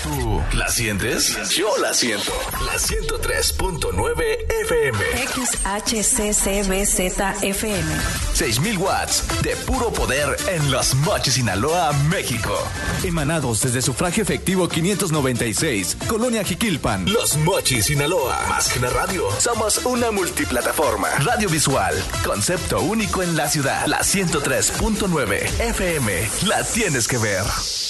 ¿Tú la sientes? Yo la siento. La 103.9 FM. XHCCBZ-FM. 6,000 watts de puro poder en Los Mochis, Sinaloa, México. Emanados desde Sufragio Efectivo 596, Colonia Jiquilpan. Los Mochis, Sinaloa. Más que una radio, somos una multiplataforma. Radio visual, concepto único en la ciudad. La 103.9 FM. La tienes que ver.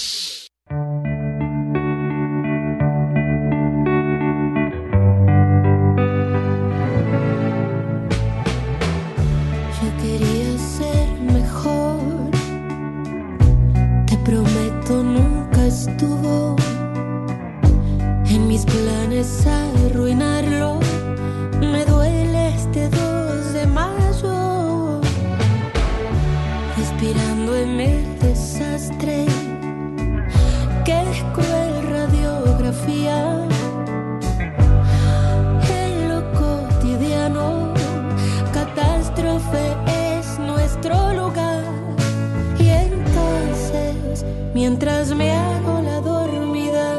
Arruinarlo, me duele este 2 de mayo, respirando en el desastre, que es cruel radiografía, en lo cotidiano, catástrofe es nuestro lugar, y entonces, mientras me hago la dormida,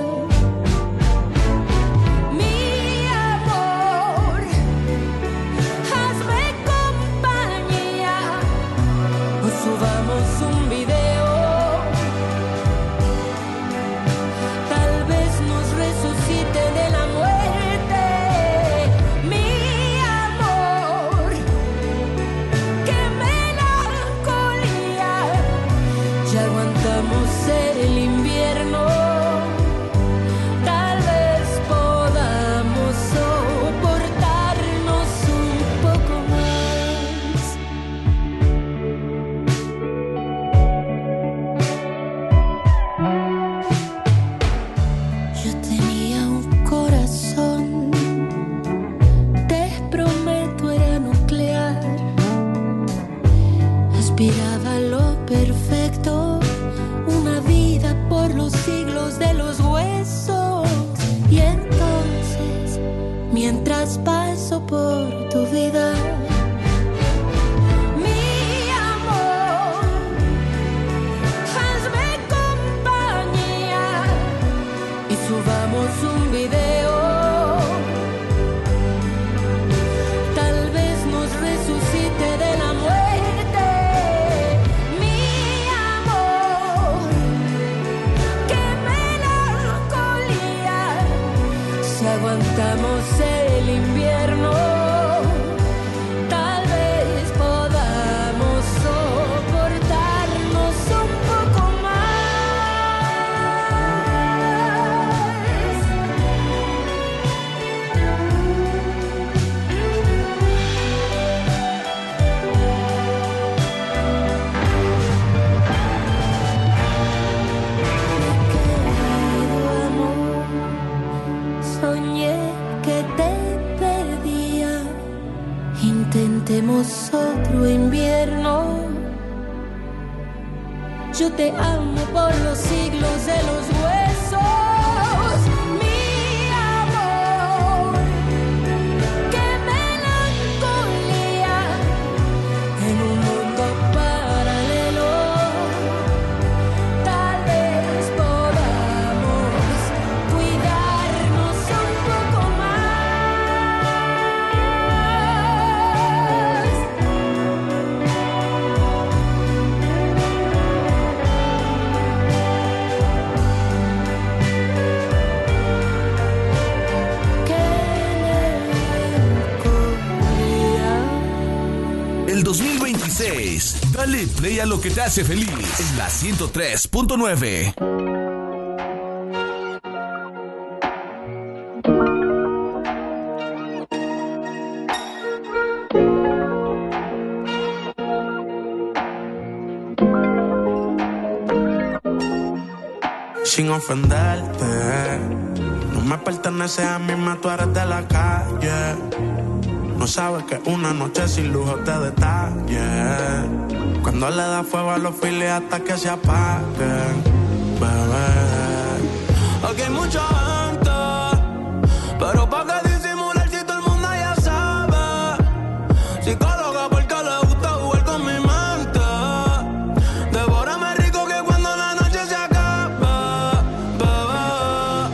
subamos un video, tal vez nos resucite de la muerte, mi amor, qué melancolía, ya aguantamos el invierno, tal vez podamos soportarnos un poco más. Aspiraba lo perfecto, una vida por los siglos de los huesos. Y entonces, mientras paso por tu vida, mi amor, hazme compañía y subamos un video. Tal vez nos resucite de la muerte. Aguantamos el invierno, tal vez podamos soportarnos un poco intentemos otro invierno. Yo te amo por los siglos de los huesos, mi amor. Qué melancolía en un mundo paralelo. Tal vez podamos cuidarnos un poco más. El 2026. Dale play a lo que te hace feliz en la 103.9. Sin ofenderte, no me pertenece a mí, más tú eres de la calle. No sabes que una noche sin lujo te detalle. Cuando le da fuego a los files hasta que se apaguen, bebé. Aquí hay mucha gente, pero pa' que disimular si todo el mundo ya sabe. Psicóloga porque le gusta jugar con mi mente. Devórame rico que cuando la noche se acabe, bebé.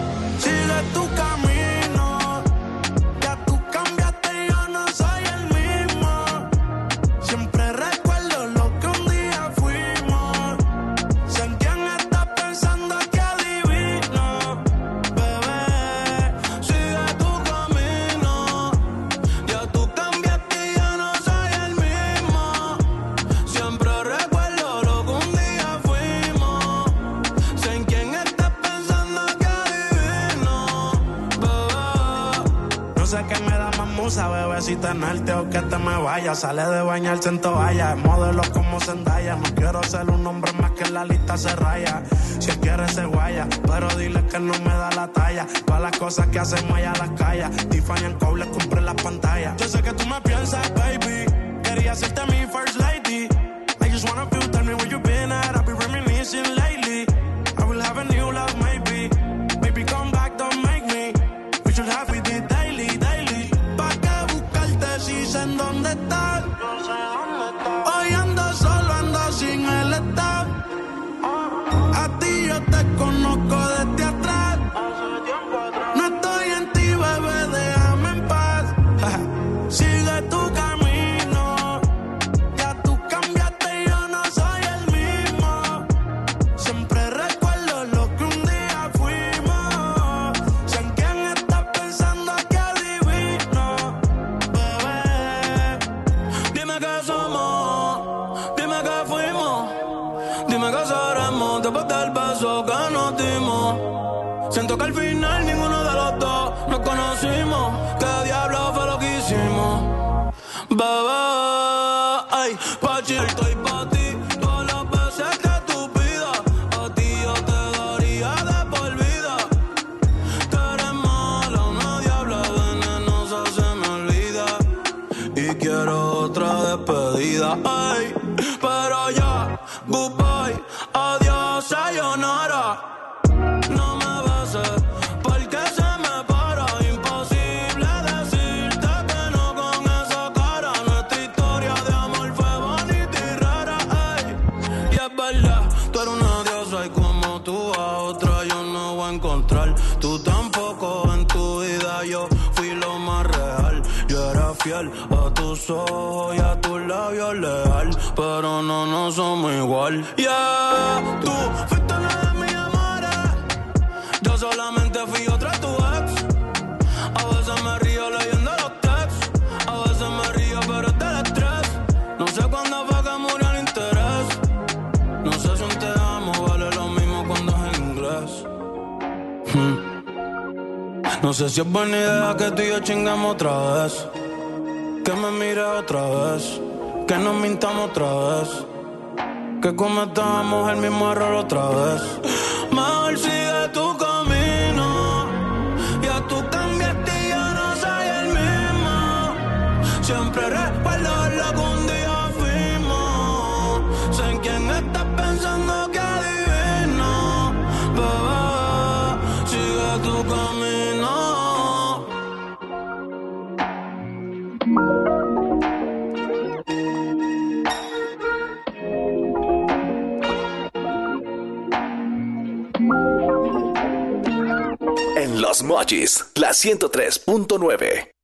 sé que me da más musa, bebé, si tenerte o que te me vaya. Sale de bañarse en toalla, modelo como Zendaya. No quiero ser un hombre más que la lista se raya. Si él quiere se guaya, pero dile que no me da la talla. Todas las cosas que hacemos allá las calles. Tiffany en Cole, compré las pantallas. Yo sé que tú me piensas, baby. Quería hacerte mi first lady. I just wanna feel, tell me where you been at. I've been reminiscing lately. I will have a new love, maybe. Baby, come back, don't make me. We should have it daily, daily. ¿Pa' qué buscarte si sé en dónde estás? No sé dónde estás. Hoy ando solo, ando sin el estado. A ti yo te conozco desde atrás. Hace tiempo atrás. No estoy en ti, bebé, déjame en paz. Sigue tu camino. Ya tú cambiaste y yo no soy el mismo. Siempre recuerdo lo que un día fuimos. Sé en quién estás pensando, que adivino, bebé. Dime qué somos, dime qué fuimos. Dime qué seremos después del beso que nos dimos. Siento que al final ninguno de los dos nos conocimos. ¿Qué diablo fue lo que hicimos? Bebé, ay, pa' chill estoy pa' ti. Todas las veces que tú pidas, a ti yo te daría de por vida. Tú eres mala, una diabla venenosa, se me olvida. Y quiero otra despedida, ay, pero ya, goodbye, adiós, sayonara. No me beses, porque se me para. Imposible decirte que no con esa cara. Nuestra historia de amor fue bonita y rara, ay. Y es verdad, tú eres una diosa y como tú a otra yo no voy a encontrar. Tú tampoco en tu vida, yo fui lo más real. Yo era fiel a tus ojos y a tus labios leal, pero no somos igual. Yeah, tú fuiste una de mis amores. Yo solamente fui otra tu ex. A veces me río leyendo los texts. A veces me río pero es del estrés. No sé cuándo fue que murió el interés. No sé si un te amo vale lo mismo cuando es en inglés. No sé si es buena idea que tú y yo chingamos otra vez. Que me mire otra vez. Que nos mintamos otra vez. Que cometamos el mismo error otra vez. Mejor sigue tu camino. Ya tú cambiaste y yo no soy el mismo. Siempre recuerdo lo que un día fuimos. Sé en quién estás pensando, que adivino, bebé, sigue tu camino. En Los Mochis, la 103.9.